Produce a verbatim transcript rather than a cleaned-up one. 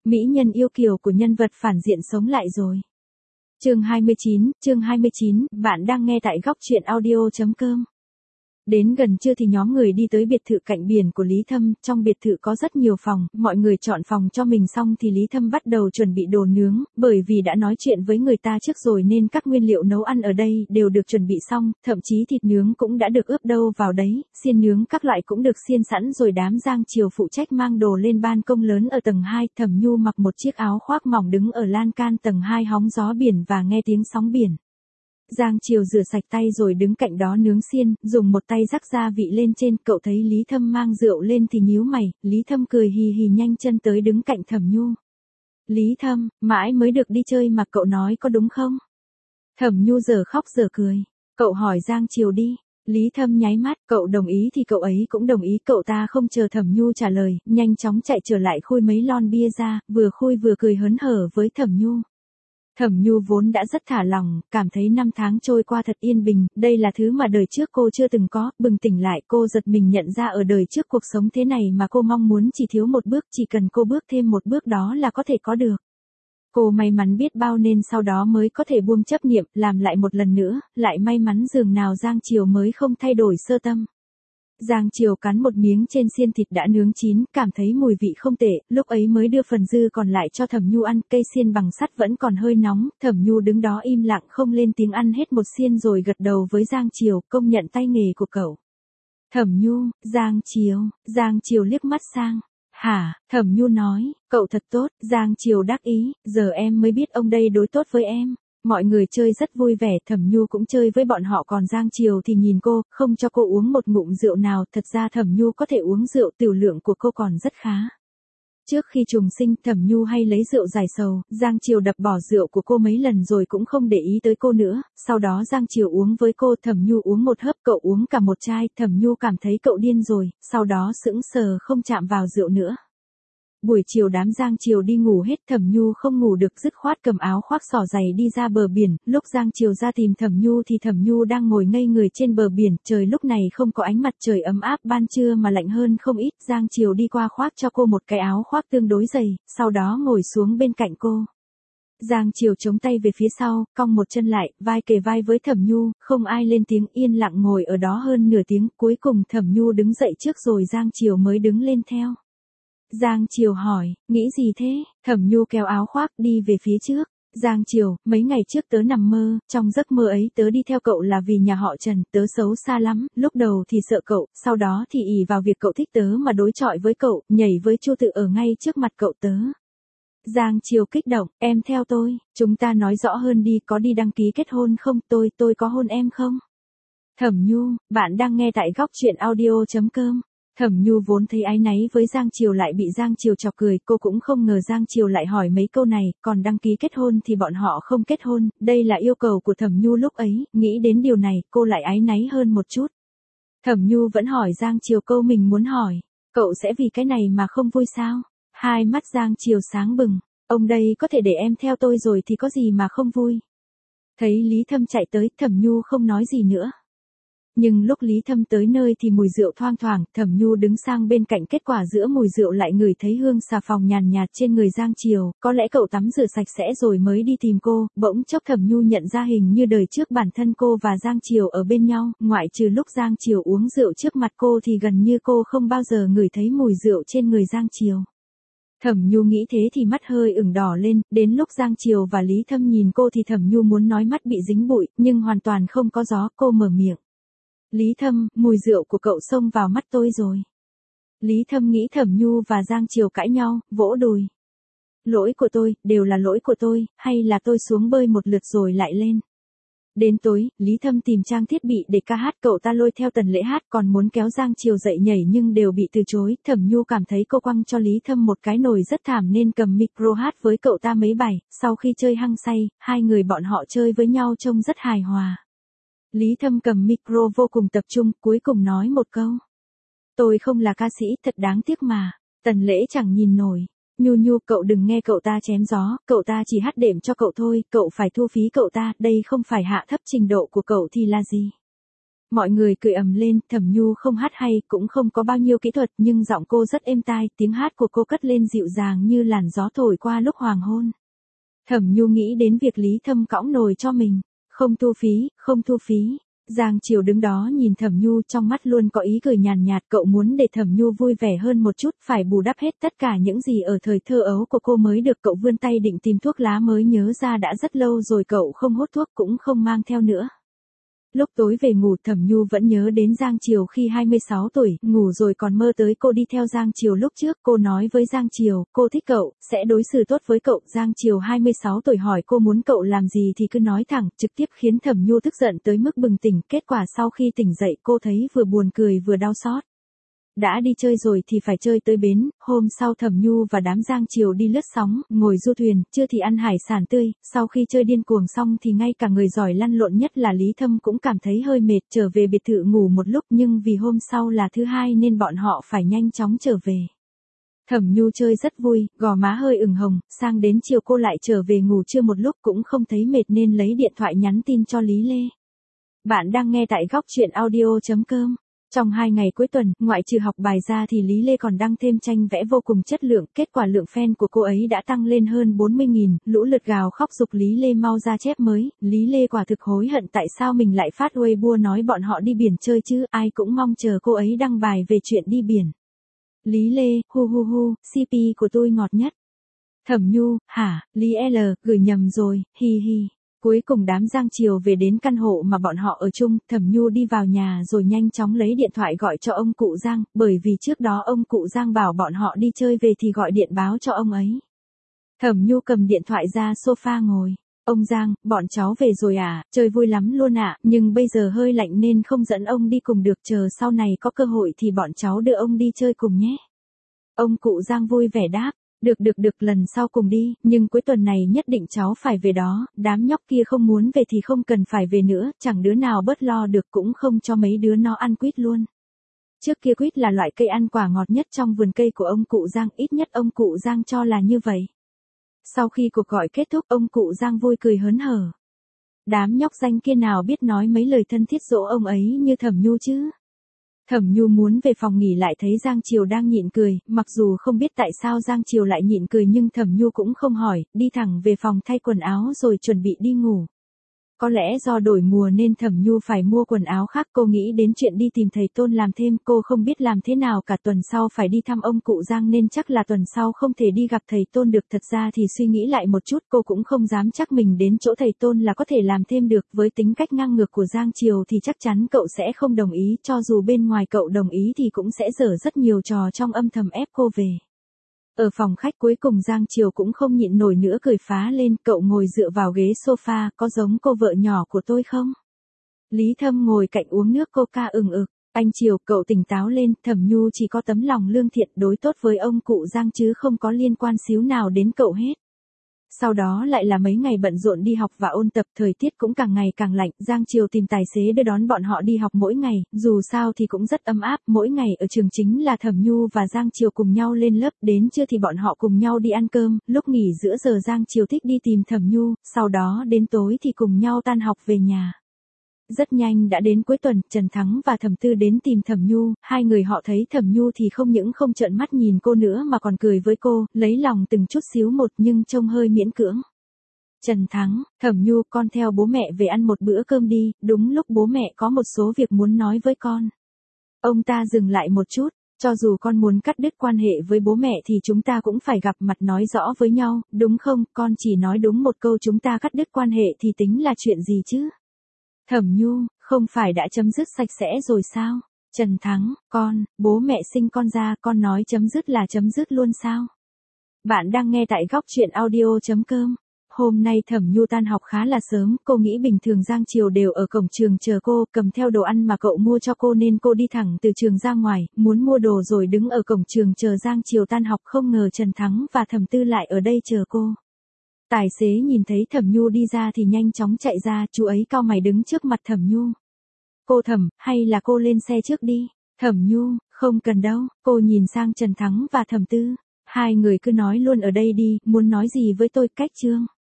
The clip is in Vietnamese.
Mỹ nhân yêu kiều của nhân vật phản diện sống lại rồi. Chương hai mươi chín, chương hai mươi chín, bạn đang nghe tại góc truyện audio chấm com. Đến gần trưa thì nhóm người đi tới biệt thự cạnh biển của Lý Thâm, trong biệt thự có rất nhiều phòng, mọi người chọn phòng cho mình xong thì Lý Thâm bắt đầu chuẩn bị đồ nướng, bởi vì đã nói chuyện với người ta trước rồi nên các nguyên liệu nấu ăn ở đây đều được chuẩn bị xong, thậm chí thịt nướng cũng đã được ướp đâu vào đấy, xiên nướng các loại cũng được xiên sẵn rồi. Đám Giang Triều phụ trách mang đồ lên ban công lớn ở tầng hai, Thẩm Nhu mặc một chiếc áo khoác mỏng đứng ở lan can tầng hai hóng gió biển và nghe tiếng sóng biển. Giang Triều rửa sạch tay rồi đứng cạnh đó nướng xiên, dùng một tay rắc gia vị lên trên. Cậu thấy Lý Thâm mang rượu lên thì nhíu mày, Lý Thâm cười hì hì nhanh chân tới đứng cạnh Thẩm Nhu. Lý Thâm, mãi mới được đi chơi mà cậu nói có đúng không? Thẩm Nhu giờ khóc giờ cười. Cậu hỏi Giang Triều đi. Lý Thâm nháy mắt, cậu đồng ý thì cậu ấy cũng đồng ý. Cậu ta không chờ Thẩm Nhu trả lời, nhanh chóng chạy trở lại khui mấy lon bia ra, vừa khui vừa cười hớn hở với Thẩm Nhu. Thẩm Nhu vốn đã rất thả lỏng, cảm thấy năm tháng trôi qua thật yên bình, đây là thứ mà đời trước cô chưa từng có. Bừng tỉnh lại cô giật mình nhận ra ở đời trước cuộc sống thế này mà cô mong muốn chỉ thiếu một bước, chỉ cần cô bước thêm một bước đó là có thể có được. Cô may mắn biết bao nên sau đó mới có thể buông chấp niệm, làm lại một lần nữa, lại may mắn dường nào Giang Triều mới không thay đổi sơ tâm. Giang Triều cắn một miếng trên xiên thịt đã nướng chín, cảm thấy mùi vị không tệ, lúc ấy mới đưa phần dư còn lại cho Thẩm Nhu ăn. Cây xiên bằng sắt vẫn còn hơi nóng, Thẩm Nhu đứng đó im lặng không lên tiếng, ăn hết một xiên rồi gật đầu với Giang Triều, công nhận tay nghề của cậu. Thẩm Nhu, Giang Triều, Giang Triều liếc mắt sang. Hả, Thẩm Nhu nói, cậu thật tốt. Giang Triều đắc ý, giờ em mới biết ông đây đối tốt với em. Mọi người chơi rất vui vẻ, Thẩm Nhu cũng chơi với bọn họ, còn Giang Triều thì nhìn cô, không cho cô uống một ngụm rượu nào. Thật ra Thẩm Nhu có thể uống rượu, tiểu lượng của cô còn rất khá. Trước khi trùng sinh, Thẩm Nhu hay lấy rượu giải sầu, Giang Triều đập bỏ rượu của cô mấy lần rồi cũng không để ý tới cô nữa. Sau đó Giang Triều uống với cô, Thẩm Nhu uống một hớp, cậu uống cả một chai. Thẩm Nhu cảm thấy cậu điên rồi, sau đó sững sờ không chạm vào rượu nữa. Buổi chiều đám Giang Triều đi ngủ hết, Thẩm Nhu không ngủ được, dứt khoát cầm áo khoác xỏ giày đi ra bờ biển. Lúc Giang Triều ra tìm Thẩm Nhu thì Thẩm Nhu đang ngồi ngây người trên bờ biển, trời lúc này không có ánh mặt trời ấm áp, ban trưa mà lạnh hơn không ít. Giang Triều đi qua khoác cho cô một cái áo khoác tương đối dày, sau đó ngồi xuống bên cạnh cô. Giang Triều chống tay về phía sau, cong một chân lại, vai kề vai với Thẩm Nhu, không ai lên tiếng, yên lặng ngồi ở đó hơn nửa tiếng. Cuối cùng Thẩm Nhu đứng dậy trước rồi Giang Triều mới đứng lên theo. Giang Triều hỏi, nghĩ gì thế? Thẩm Nhu kéo áo khoác đi về phía trước. Giang Triều, mấy ngày trước tớ nằm mơ, trong giấc mơ ấy tớ đi theo cậu là vì nhà họ Trần, tớ xấu xa lắm, lúc đầu thì sợ cậu, sau đó thì ỷ vào việc cậu thích tớ mà đối chọi với cậu, nhảy với Chu Tự ở ngay trước mặt cậu tớ. Giang Triều kích động, em theo tôi, chúng ta nói rõ hơn đi, có đi đăng ký kết hôn không? Tôi, tôi có hôn em không? Thẩm Nhu, bạn đang nghe tại góc truyện audio chấm com. Thẩm Nhu vốn thấy áy náy với Giang Triều lại bị Giang Triều chọc cười, cô cũng không ngờ Giang Triều lại hỏi mấy câu này, còn đăng ký kết hôn thì bọn họ không kết hôn, đây là yêu cầu của Thẩm Nhu lúc ấy, nghĩ đến điều này, cô lại áy náy hơn một chút. Thẩm Nhu vẫn hỏi Giang Triều câu mình muốn hỏi, cậu sẽ vì cái này mà không vui sao? Hai mắt Giang Triều sáng bừng, ông đây có thể để em theo tôi rồi thì có gì mà không vui. Thấy Lý Thâm chạy tới, Thẩm Nhu không nói gì nữa. Nhưng lúc Lý Thâm tới nơi thì mùi rượu thoang thoảng, Thẩm Nhu đứng sang bên cạnh, kết quả giữa mùi rượu lại ngửi thấy hương xà phòng nhàn nhạt trên người Giang Triều, có lẽ cậu tắm rửa sạch sẽ rồi mới đi tìm cô. Bỗng chốc Thẩm Nhu nhận ra hình như đời trước bản thân cô và Giang Triều ở bên nhau, ngoại trừ lúc Giang Triều uống rượu trước mặt cô thì gần như cô không bao giờ ngửi thấy mùi rượu trên người Giang Triều. Thẩm Nhu nghĩ thế thì mắt hơi ửng đỏ lên, đến lúc Giang Triều và Lý Thâm nhìn cô thì Thẩm Nhu muốn nói mắt bị dính bụi, nhưng hoàn toàn không có gió, cô mở miệng. Lý Thâm, mùi rượu của cậu xông vào mắt tôi rồi. Lý Thâm nghĩ Thẩm Nhu và Giang Triều cãi nhau, vỗ đùi. Lỗi của tôi, đều là lỗi của tôi, hay là tôi xuống bơi một lượt rồi lại lên. Đến tối, Lý Thâm tìm trang thiết bị để ca hát, cậu ta lôi theo Tần Lễ hát, còn muốn kéo Giang Triều dậy nhảy nhưng đều bị từ chối. Thẩm Nhu cảm thấy cô quăng cho Lý Thâm một cái nồi rất thảm nên cầm micro hát với cậu ta mấy bài. Sau khi chơi hăng say, hai người bọn họ chơi với nhau trông rất hài hòa. Lý Thâm cầm micro vô cùng tập trung, cuối cùng nói một câu. Tôi không là ca sĩ, thật đáng tiếc mà. Tần Lễ chẳng nhìn nổi. Nhu Nhu, cậu đừng nghe cậu ta chém gió, cậu ta chỉ hát đệm cho cậu thôi, cậu phải thu phí cậu ta, đây không phải hạ thấp trình độ của cậu thì là gì. Mọi người cười ầm lên, Thẩm Nhu không hát hay, cũng không có bao nhiêu kỹ thuật, nhưng giọng cô rất êm tai, tiếng hát của cô cất lên dịu dàng như làn gió thổi qua lúc hoàng hôn. Thẩm Nhu nghĩ đến việc Lý Thâm cõng nồi cho mình, không thu phí, không thu phí. Giang Triều đứng đó nhìn Thẩm Nhu, trong mắt luôn có ý cười nhàn nhạt, cậu muốn để Thẩm Nhu vui vẻ hơn một chút, phải bù đắp hết tất cả những gì ở thời thơ ấu của cô mới được. Cậu vươn tay định tìm thuốc lá, mới nhớ ra đã rất lâu rồi cậu không hút thuốc, cũng không mang theo nữa. Lúc tối về ngủ, Thẩm Nhu vẫn nhớ đến Giang Triều khi hai mươi sáu tuổi, ngủ rồi còn mơ tới cô đi theo Giang Triều lúc trước. Cô nói với Giang Triều, cô thích cậu, sẽ đối xử tốt với cậu. Giang Triều hai mươi sáu tuổi hỏi cô muốn cậu làm gì thì cứ nói thẳng, trực tiếp khiến Thẩm Nhu tức giận tới mức bừng tỉnh. Kết quả sau khi tỉnh dậy cô thấy vừa buồn cười vừa đau xót. Đã đi chơi rồi thì phải chơi tới bến. Hôm sau Thẩm Nhu và đám Giang Triều đi lướt sóng, ngồi du thuyền, trưa thì ăn hải sản tươi. Sau khi chơi điên cuồng xong thì ngay cả người giỏi lăn lộn nhất là Lý Thâm cũng cảm thấy hơi mệt, trở về biệt thự ngủ một lúc, nhưng vì hôm sau là thứ hai nên bọn họ phải nhanh chóng trở về. Thẩm Nhu chơi rất vui, gò má hơi ửng hồng, sang đến chiều cô lại trở về ngủ trưa một lúc cũng không thấy mệt nên lấy điện thoại nhắn tin cho Lý Lê. Bạn đang nghe tại góc truyện audio chấm com. Trong hai ngày cuối tuần, ngoại trừ học bài ra thì Lý Lê còn đăng thêm tranh vẽ vô cùng chất lượng, kết quả lượng fan của cô ấy đã tăng lên hơn bốn mươi nghìn, lũ lượt gào khóc giục Lý Lê mau ra chép mới. Lý Lê quả thực hối hận tại sao mình lại phát Weibo nói bọn họ đi biển chơi chứ, ai cũng mong chờ cô ấy đăng bài về chuyện đi biển. Lý Lê, hu hu hu, xê pê của tôi ngọt nhất. Thẩm Nhu, hả, Lý L, gửi nhầm rồi, hi hi. Cuối cùng đám Giang Triều về đến căn hộ mà bọn họ ở chung, Thẩm Nhu đi vào nhà rồi nhanh chóng lấy điện thoại gọi cho ông cụ Giang, bởi vì trước đó ông cụ Giang bảo bọn họ đi chơi về thì gọi điện báo cho ông ấy. Thẩm Nhu cầm điện thoại ra sofa ngồi. Ông Giang, bọn cháu về rồi à, chơi vui lắm luôn ạ, à, nhưng bây giờ hơi lạnh nên không dẫn ông đi cùng được, chờ sau này có cơ hội thì bọn cháu đưa ông đi chơi cùng nhé. Ông cụ Giang vui vẻ đáp. Được được được, lần sau cùng đi, nhưng cuối tuần này nhất định cháu phải về đó, đám nhóc kia không muốn về thì không cần phải về nữa, chẳng đứa nào bớt lo được, cũng không cho mấy đứa nó ăn quýt luôn. Trước kia quýt là loại cây ăn quả ngọt nhất trong vườn cây của ông cụ Giang, ít nhất ông cụ Giang cho là như vậy. Sau khi cuộc gọi kết thúc, ông cụ Giang vui cười hớn hở. Đám nhóc danh kia nào biết nói mấy lời thân thiết dỗ ông ấy như Thẩm Nhu chứ. Thẩm Nhu muốn về phòng nghỉ lại thấy Giang Triều đang nhịn cười, mặc dù không biết tại sao Giang Triều lại nhịn cười nhưng Thẩm Nhu cũng không hỏi, đi thẳng về phòng thay quần áo rồi chuẩn bị đi ngủ. Có lẽ do đổi mùa nên Thẩm Nhu phải mua quần áo khác, cô nghĩ đến chuyện đi tìm thầy Tôn làm thêm, cô không biết làm thế nào cả, tuần sau phải đi thăm ông cụ Giang nên chắc là tuần sau không thể đi gặp thầy Tôn được. Thật ra thì suy nghĩ lại một chút cô cũng không dám chắc mình đến chỗ thầy Tôn là có thể làm thêm được, với tính cách ngang ngược của Giang Triều thì chắc chắn cậu sẽ không đồng ý, cho dù bên ngoài cậu đồng ý thì cũng sẽ dở rất nhiều trò trong âm thầm ép cô về. Ở phòng khách cuối cùng Giang Triều cũng không nhịn nổi nữa cười phá lên, cậu ngồi dựa vào ghế sofa, có giống cô vợ nhỏ của tôi không? Lý Thâm ngồi cạnh uống nước coca ừng ực, anh Triều cậu tỉnh táo lên, Thẩm Nhu chỉ có tấm lòng lương thiện đối tốt với ông cụ Giang chứ không có liên quan xíu nào đến cậu hết. Sau đó lại là mấy ngày bận rộn đi học và ôn tập, thời tiết cũng càng ngày càng lạnh, Giang Triều tìm tài xế đưa đón bọn họ đi học mỗi ngày, dù sao thì cũng rất ấm áp, mỗi ngày ở trường chính là Thẩm Nhu và Giang Triều cùng nhau lên lớp, đến trưa thì bọn họ cùng nhau đi ăn cơm, lúc nghỉ giữa giờ Giang Triều thích đi tìm Thẩm Nhu, sau đó đến tối thì cùng nhau tan học về nhà. Rất nhanh đã đến cuối tuần, Trần Thắng và Thẩm Tư đến tìm Thẩm Nhu, hai người họ thấy Thẩm Nhu thì không những không trợn mắt nhìn cô nữa mà còn cười với cô, lấy lòng từng chút xíu một nhưng trông hơi miễn cưỡng. Trần Thắng, Thẩm Nhu, con theo bố mẹ về ăn một bữa cơm đi, đúng lúc bố mẹ có một số việc muốn nói với con. Ông ta dừng lại một chút, cho dù con muốn cắt đứt quan hệ với bố mẹ thì chúng ta cũng phải gặp mặt nói rõ với nhau, đúng không? Con chỉ nói đúng một câu chúng ta cắt đứt quan hệ thì tính là chuyện gì chứ? Thẩm Nhu, không phải đã chấm dứt sạch sẽ rồi sao? Trần Thắng, con, bố mẹ sinh con ra, con nói chấm dứt là chấm dứt luôn sao? Bạn đang nghe tại góc truyện audio chấm com. Hôm nay Thẩm Nhu tan học khá là sớm, cô nghĩ bình thường Giang Triều đều ở cổng trường chờ cô, cầm theo đồ ăn mà cậu mua cho cô nên cô đi thẳng từ trường ra ngoài, muốn mua đồ rồi đứng ở cổng trường chờ Giang Triều tan học, không ngờ Trần Thắng và Thẩm Tư lại ở đây chờ cô. Tài xế nhìn thấy Thẩm Nhu đi ra thì nhanh chóng chạy ra, chú ấy cau mày đứng trước mặt Thẩm Nhu. Cô Thẩm, hay là cô lên xe trước đi? Thẩm Nhu, không cần đâu, cô nhìn sang Trần Thắng và Thẩm Tư. Hai người cứ nói luôn ở đây đi, muốn nói gì với tôi, cách Trương.